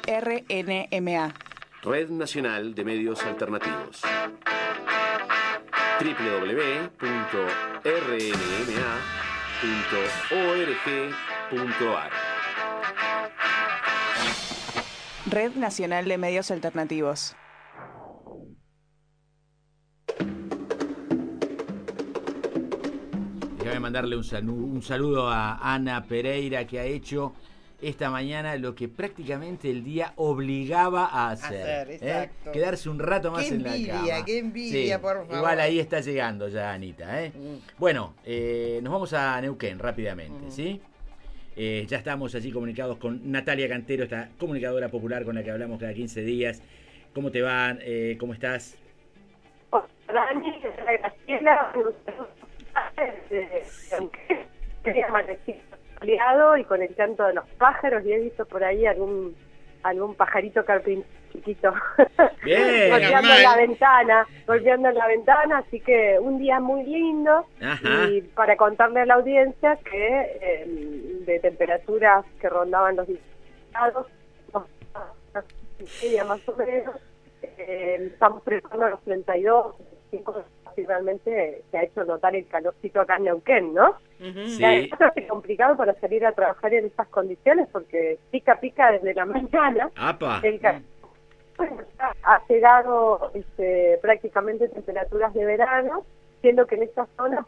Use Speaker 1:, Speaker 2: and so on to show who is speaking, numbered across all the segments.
Speaker 1: RNMA.
Speaker 2: Red Nacional de Medios Alternativos. www.rnma.org.ar.
Speaker 1: Red Nacional de Medios Alternativos.
Speaker 3: Déjame mandarle un saludo a Ana Pereira, que ha hecho esta mañana lo que prácticamente el día obligaba a hacer.
Speaker 4: Exacto.
Speaker 3: Quedarse un rato más en la cama.
Speaker 4: Qué envidia,
Speaker 3: sí,
Speaker 4: por favor.
Speaker 3: Igual ahí está llegando ya Anita. Bueno, nos vamos a Neuquén rápidamente, ¿sí? Ya estamos allí comunicados con Natalia Cantero, esta comunicadora popular con la que hablamos cada 15 días. ¿Cómo te van? ¿Cómo estás?
Speaker 5: Hola, Dani, Graciela, quería amanecer soleado y con el canto de los pájaros, y he visto por ahí algún pajarito carpintero chiquito
Speaker 3: Bien,
Speaker 5: golpeando en la ventana, así que un día muy lindo.
Speaker 3: Ajá.
Speaker 5: Y para contarle a la audiencia que de temperaturas que rondaban los 10 grados, más o menos, estamos preparando los 32, 35, y realmente se ha hecho notar el calorcito acá en Neuquén, ¿no?
Speaker 3: Sí.
Speaker 5: Es complicado para salir a trabajar en estas condiciones porque pica desde la mañana.
Speaker 3: ¡Apa!
Speaker 5: Bueno, ha llegado prácticamente temperaturas de verano, siendo que en esta zona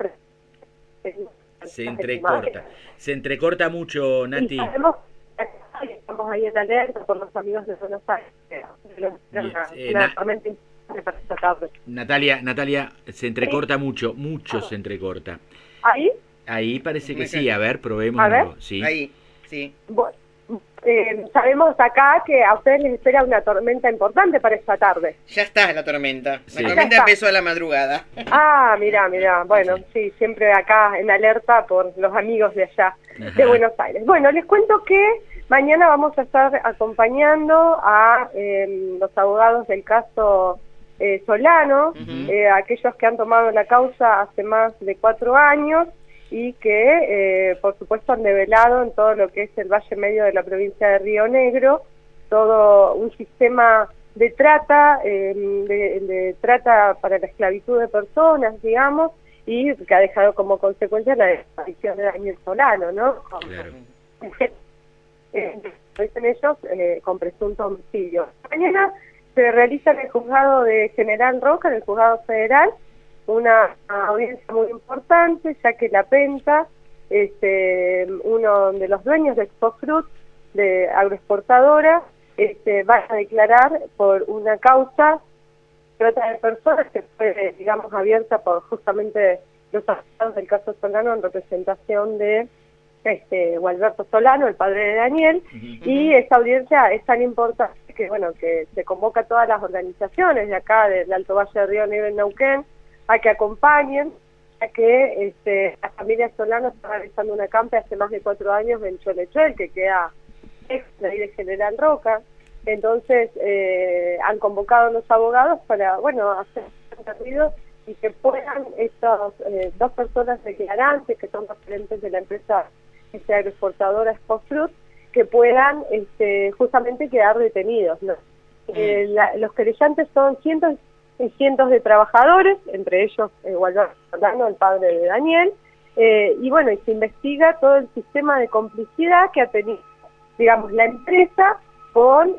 Speaker 3: se entrecorta mucho, Nati.
Speaker 5: Y sabemos que estamos ahí en alerta por los amigos de Buenos Aires. Una tormenta importante para esta tarde.
Speaker 3: Natalia, se entrecorta
Speaker 5: ¿Sí?
Speaker 3: mucho se entrecorta.
Speaker 5: ¿Ahí?
Speaker 3: Ahí parece que sí, a ver, probemos.
Speaker 5: A ver.
Speaker 3: Sí.
Speaker 4: Ahí, sí.
Speaker 5: Bueno, sabemos acá que a ustedes les espera una tormenta importante para esta tarde.
Speaker 4: Ya está la tormenta.
Speaker 3: Sí.
Speaker 4: La tormenta empezó a la madrugada.
Speaker 5: Ah, mirá. Bueno, sí, siempre acá en alerta por los amigos de allá, de Buenos Aires. Bueno, les cuento que mañana vamos a estar acompañando a los abogados del caso Solano, aquellos que han tomado la causa hace más de 4 años y que, por supuesto, han develado en todo lo que es el Valle Medio de la provincia de Río Negro todo un sistema de trata, de trata para la esclavitud de personas, digamos, y que ha dejado como consecuencia la desaparición de Daniel Solano, ¿no?
Speaker 3: Claro.
Speaker 5: Dicen ellos con presunto homicidio. Mañana se realiza en el juzgado de General Roca, en el juzgado federal, una audiencia muy importante, ya que la Penta, uno de los dueños de Expofruit, de agroexportadora, va a declarar por una causa trata de personas que fue, digamos, abierta por justamente los abogados del caso Solano en representación de Gualberto Solano, el padre de Daniel, y esta audiencia es tan importante que, bueno, que se convoca a todas las organizaciones de acá, del Alto Valle de Río Negro en Neuquén, a que acompañen, a que la familia Solano está realizando una acampe hace más de 4 años en Cholechuel, que queda ex de General Roca. Entonces han convocado a los abogados para, bueno, hacer ruido y que puedan estas 2 personas declarantes, que son referentes de la empresa agroexportadora Expofruit, que puedan justamente quedar detenidos, ¿no? Los querellantes son cientos y cientos de trabajadores, entre ellos Gualberto Solano, el padre de Daniel, y bueno, y se investiga todo el sistema de complicidad que ha tenido, digamos, la empresa con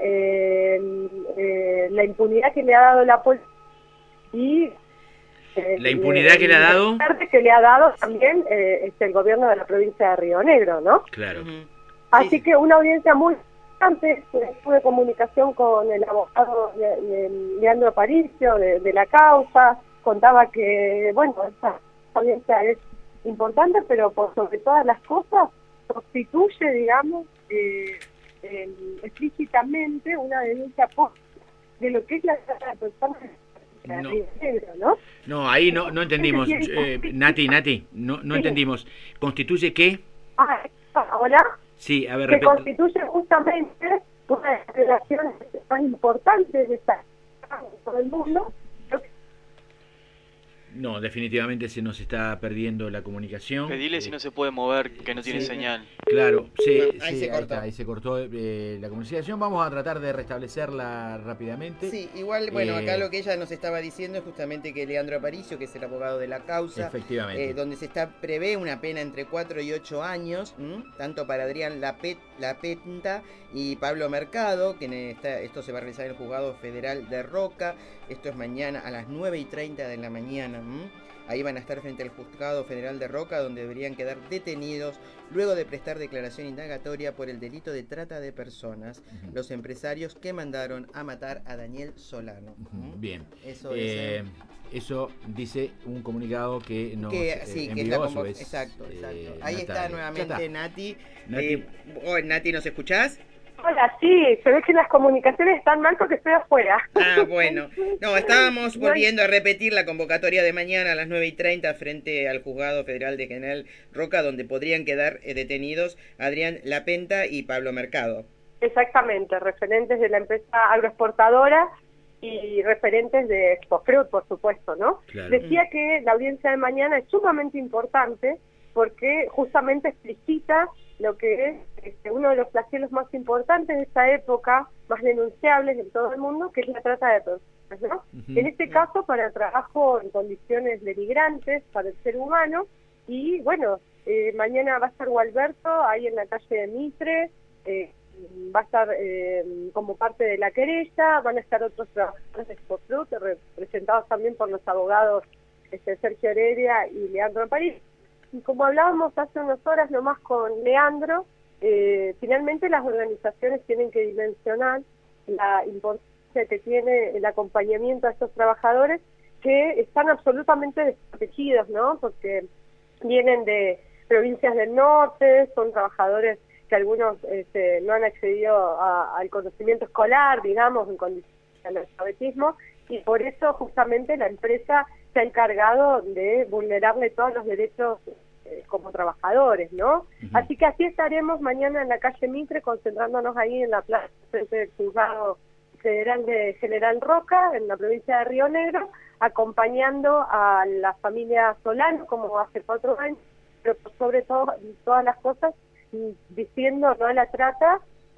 Speaker 5: la impunidad que le ha dado la policía y
Speaker 3: la impunidad que le ha dado
Speaker 5: que le ha dado también el gobierno de la provincia de Río Negro, ¿no?
Speaker 3: Claro.
Speaker 5: Así que una audiencia muy importante. Tuve comunicación con el abogado Leandro Aparicio de la causa, contaba que, bueno, esta audiencia es importante, pero por sobre todas las cosas constituye, digamos, explícitamente una denuncia de lo que es la trata de personas.
Speaker 3: No, ahí no entendimos. Nati, no entendimos. ¿Constituye qué?
Speaker 5: ¿Hola?
Speaker 3: Sí, a ver,
Speaker 5: que constituye justamente una de las relaciones más importantes de esta en todo el mundo.
Speaker 3: No, definitivamente se nos está perdiendo la comunicación.
Speaker 6: Pedile si no se puede mover, que no tiene señal.
Speaker 3: Claro,
Speaker 4: Ahí se cortó.
Speaker 3: Ahí se cortó la comunicación. Vamos a tratar de restablecerla rápidamente.
Speaker 4: Sí, igual, bueno, acá lo que ella nos estaba diciendo es justamente que Leandro Aparicio, que es el abogado de la causa,
Speaker 3: Efectivamente.
Speaker 4: donde prevé una pena entre 4 y 8 años, tanto para Adrián Lapenta y Pablo Mercado, que esto se va a realizar en el Juzgado Federal de Roca. Esto es mañana a las 9:30 de la mañana. Ahí van a estar frente al Juzgado Federal de Roca, donde deberían quedar detenidos luego de prestar declaración indagatoria por el delito de trata de personas, los empresarios que mandaron a matar a Daniel Solano.
Speaker 3: Bien.
Speaker 4: Eso
Speaker 3: dice un comunicado que nos
Speaker 4: envió. Exacto. Ahí está nuevamente Nati. Nati, ¿nos escuchás?
Speaker 5: Hola, sí, se ve que las comunicaciones están mal porque estoy afuera.
Speaker 4: Ah, bueno. No, estábamos volviendo a repetir la convocatoria de mañana a las 9:30 frente al Juzgado Federal de General Roca, donde podrían quedar detenidos Adrián Lapenta y Pablo Mercado.
Speaker 5: Exactamente, referentes de la empresa agroexportadora y referentes de Expofruit, por supuesto, ¿no?
Speaker 3: Claro.
Speaker 5: Decía que la audiencia de mañana es sumamente importante porque justamente explicita lo que es uno de los flagelos más importantes de esta época, más denunciables en todo el mundo, que es la trata de personas, ¿no? En este caso, para el trabajo en condiciones denigrantes para el ser humano, y bueno, mañana va a estar Gualberto ahí en la calle de Mitre, va a estar como parte de la querella, van a estar otros trabajadores de Expofruit, representados también por los abogados Sergio Heredia y Leandro París. Y como hablábamos hace unas horas nomás con Leandro, finalmente las organizaciones tienen que dimensionar la importancia que tiene el acompañamiento a estos trabajadores que están absolutamente desprotegidos, ¿no? Porque vienen de provincias del norte, son trabajadores que algunos no han accedido al conocimiento escolar, digamos, en condiciones de analfabetismo, y por eso justamente la empresa se ha encargado de vulnerarle todos los derechos como trabajadores, ¿no? Así que así estaremos mañana en la calle Mitre, concentrándonos ahí en la plaza frente del Juzgado Federal de General Roca, en la provincia de Río Negro, acompañando a la familia Solano, como hace 4 años, pero sobre todo, todas las cosas, diciendo no a la trata,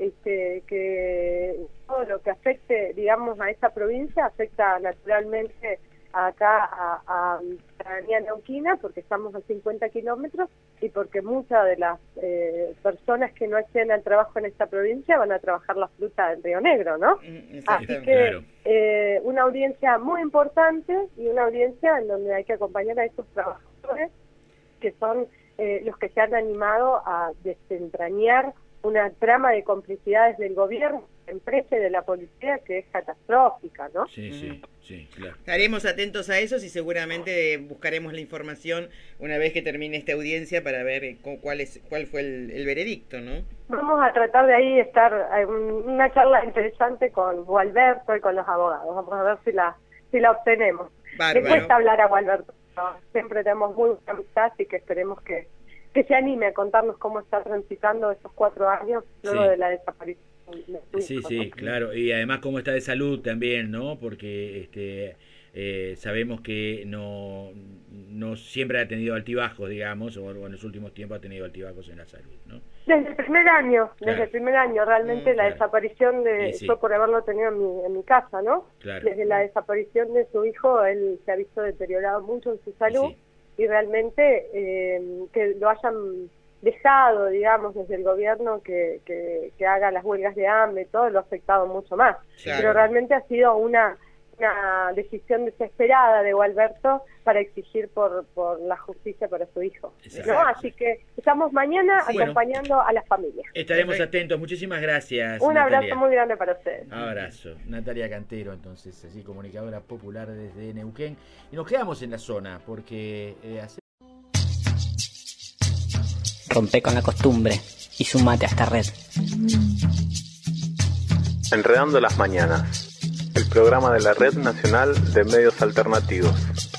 Speaker 5: que todo lo que afecte, digamos, a esa provincia afecta naturalmente acá a ciudadanía neuquina, porque estamos a 50 kilómetros y porque muchas de las personas que no acceden al trabajo en esta provincia van a trabajar la fruta del Río Negro, ¿no? Así que una audiencia muy importante y una audiencia en donde hay que acompañar a estos trabajadores que son los que se han animado a desentrañar una trama de complicidades del gobierno, de la empresa y de la policía que es catastrófica, ¿no?
Speaker 3: Sí, claro.
Speaker 4: Estaremos atentos a eso y seguramente buscaremos la información una vez que termine esta audiencia para ver cuál fue el veredicto, ¿no?
Speaker 5: Vamos a tratar de ahí estar en una charla interesante con Gualberto y con los abogados. Vamos a ver si la obtenemos.
Speaker 4: Bárbaro.
Speaker 5: Le cuesta hablar a Gualberto, ¿no? Siempre tenemos muy buena amistad, así que esperemos que se anime a contarnos cómo está transitando esos 4 años luego de la desaparición de su hijo,
Speaker 3: Sí,
Speaker 5: ¿no?
Speaker 3: claro, y además cómo está de salud también, ¿no? Porque sabemos que no siempre ha tenido altibajos, digamos, o en los últimos tiempos ha tenido altibajos en la salud, ¿no?
Speaker 5: Desde el primer año, realmente la desaparición fue por haberlo tenido en mi casa, ¿no?
Speaker 3: Claro.
Speaker 5: Desde la desaparición de su hijo, él se ha visto deteriorado mucho en su salud. Y realmente que lo hayan dejado, digamos, desde el gobierno que haga las huelgas de hambre, todo lo ha afectado mucho más.
Speaker 4: Claro.
Speaker 5: Pero realmente ha sido una decisión desesperada de Gualberto para exigir por la justicia para su hijo, ¿no? Así que estamos mañana acompañando a las familias.
Speaker 3: Estaremos atentos. Muchísimas gracias,
Speaker 5: Un
Speaker 3: Natalia.
Speaker 5: abrazo muy grande para ustedes.
Speaker 3: Abrazo. Natalia Cantero, entonces, así comunicadora popular desde Neuquén. Y nos quedamos en la zona porque
Speaker 7: Rompe con la costumbre y sumate a esta red.
Speaker 8: Enredando las mañanas, el programa de la Red Nacional de Medios Alternativos.